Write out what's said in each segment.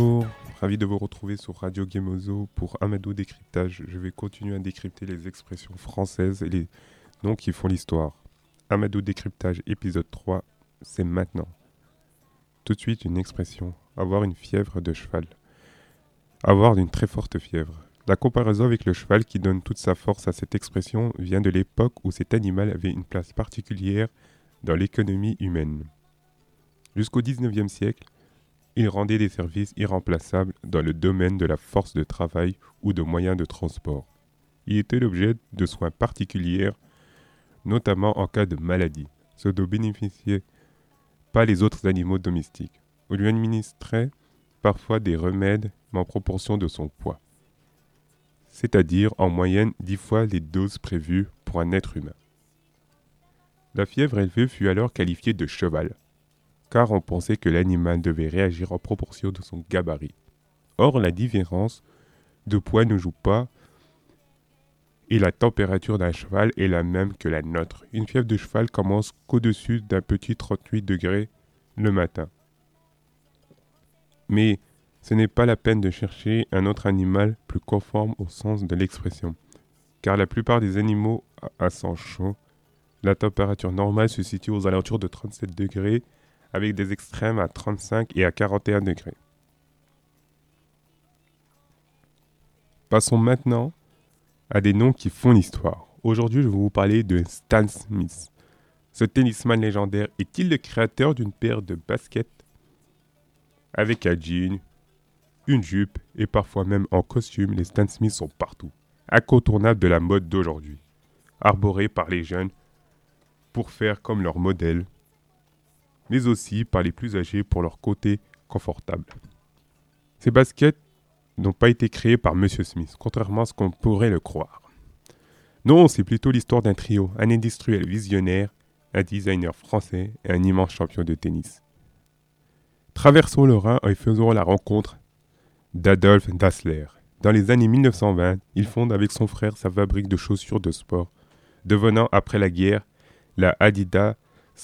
Bonjour, ravi de vous retrouver sur Radio Gameozo pour Amadou Décryptage. Je vais continuer à décrypter les expressions françaises et les noms qui font l'histoire. Amadou Décryptage épisode 3, c'est maintenant. Tout de suite une expression, avoir une fièvre de cheval. Avoir une très forte fièvre. La comparaison avec le cheval qui donne toute sa force à cette expression vient de l'époque où cet animal avait une place particulière dans l'économie humaine. Jusqu'au 19e siècle, il rendait des services irremplaçables dans le domaine de la force de travail ou de moyens de transport. Il était l'objet de soins particuliers, notamment en cas de maladie, ce dont bénéficiaient pas les autres animaux domestiques. On lui administrait parfois des remèdes mais en proportion de son poids, c'est-à-dire en moyenne 10 fois les doses prévues pour un être humain. La fièvre élevée fut alors qualifiée de cheval, car on pensait que l'animal devait réagir en proportion de son gabarit. Or, la différence de poids ne joue pas et la température d'un cheval est la même que la nôtre. Une fièvre de cheval commence qu'au-dessus d'un petit 38 degrés le matin. Mais ce n'est pas la peine de chercher un autre animal plus conforme au sens de l'expression, car la plupart des animaux à sang chaud, la température normale se situe aux alentours de 37 degrés avec des extrêmes à 35 et à 41 degrés. Passons maintenant à des noms qui font l'histoire. Aujourd'hui, je vais vous parler de Stan Smith. Ce tennisman légendaire est-il le créateur d'une paire de baskets avec un jean, une jupe et parfois même en costume? Les Stan Smith sont partout, incontournables de la mode d'aujourd'hui, arborés par les jeunes pour faire comme leur modèle, mais aussi par les plus âgés pour leur côté confortable. Ces baskets n'ont pas été créées par Monsieur Smith, contrairement à ce qu'on pourrait le croire. Non, c'est plutôt l'histoire d'un trio, un industriel visionnaire, un designer français et un immense champion de tennis. Traversons le Rhin et faisons la rencontre d'Adolf Dassler. Dans les années 1920, il fonde avec son frère sa fabrique de chaussures de sport, devenant après la guerre la Adidas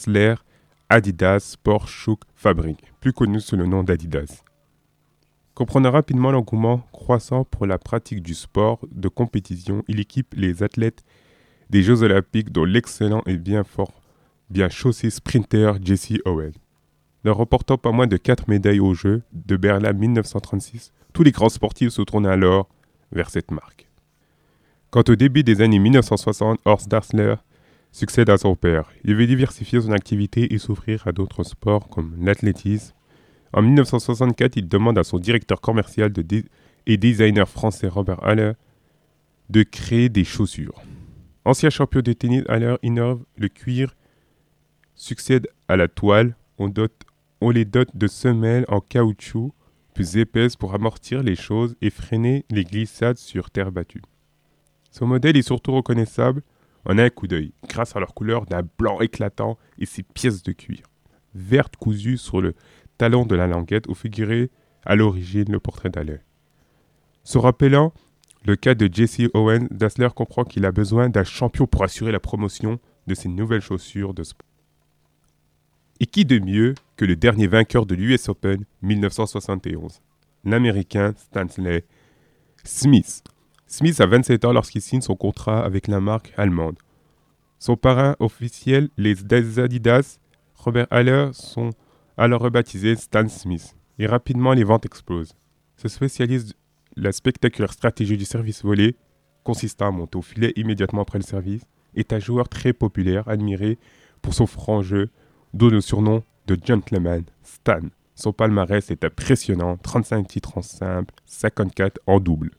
Sport Shoe Fabric, plus connue sous le nom d'Adidas. Comprenant rapidement l'engouement croissant pour la pratique du sport de compétition, il équipe les athlètes des Jeux Olympiques dont l'excellent et bien chaussé sprinter Jesse Owens. Leur remportant pas moins de 4 médailles aux Jeux de Berlin 1936, tous les grands sportifs se tournaient alors vers cette marque. Quant au début des années 1960, Horst Dassler succède à son père. Il veut diversifier son activité et s'ouvrir à d'autres sports comme l'athlétisme. En 1964, il demande à son directeur commercial et designer français Robert Haller de créer des chaussures. Ancien champion de tennis, Haller innove le cuir, succède à la toile. On les dote de semelles en caoutchouc plus épaisses pour amortir les choses et freiner les glissades sur terre battue. Son modèle est surtout reconnaissable en un coup d'œil, grâce à leur couleur d'un blanc éclatant et ses pièces de cuir, vertes cousues sur le talon de la languette où figurait à l'origine le portrait d'Haller. Se rappelant le cas de Jesse Owens, Dassler comprend qu'il a besoin d'un champion pour assurer la promotion de ses nouvelles chaussures de sport. Et qui de mieux que le dernier vainqueur de l'US Open 1971, l'Américain Stanley Smith. Smith a 27 ans lorsqu'il signe son contrat avec la marque allemande. Son parrain officiel, les Adidas, Robert Haller, sont alors rebaptisés Stan Smith. Et rapidement, les ventes explosent. Ce spécialiste de la spectaculaire stratégie du service volé, consistant à monter au filet immédiatement après le service, est un joueur très populaire, admiré pour son franc jeu, dont le surnom de Gentleman Stan. Son palmarès est impressionnant, 35 titres en simple, 54 en double.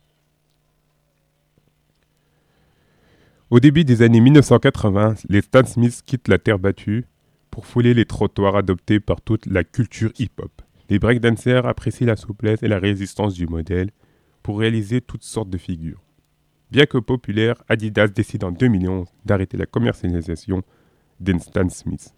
Au début des années 1980, les Stan Smith quittent la terre battue pour fouler les trottoirs adoptés par toute la culture hip-hop. Les breakdancers apprécient la souplesse et la résistance du modèle pour réaliser toutes sortes de figures. Bien que populaire, Adidas décide en 2011 d'arrêter la commercialisation des Stan Smith.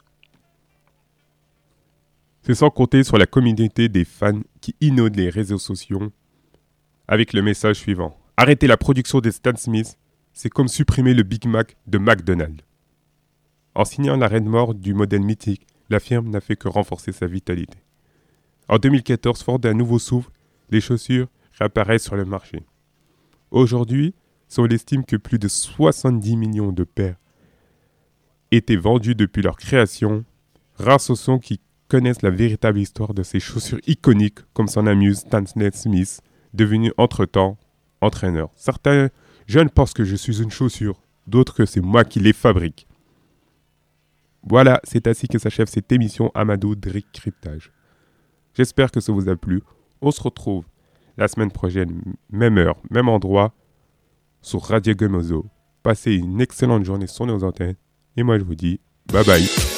C'est sans compter sur la communauté des fans qui inondent les réseaux sociaux avec le message suivant. Arrêter la production des Stan Smith, c'est comme supprimer le Big Mac de McDonald's. En signant l'arrêt de mort du modèle mythique, la firme n'a fait que renforcer sa vitalité. En 2014, fort d'un nouveau souffle, les chaussures réapparaissent sur le marché. Aujourd'hui, on estime que plus de 70 millions de paires étaient vendues depuis leur création. Rares sont qui connaissent la véritable histoire de ces chaussures iconiques, comme s'en amuse Stan Smith, devenu entre-temps entraîneur. Certains jeunes pensent que je suis une chaussure, d'autres que c'est moi qui les fabrique. Voilà, c'est ainsi que s'achève cette émission Amadou Décryptage. J'espère que ça vous a plu. On se retrouve la semaine prochaine, même heure, même endroit, sur Radio Gomozo. Passez une excellente journée sur nos antennes. Et moi, je vous dis bye bye.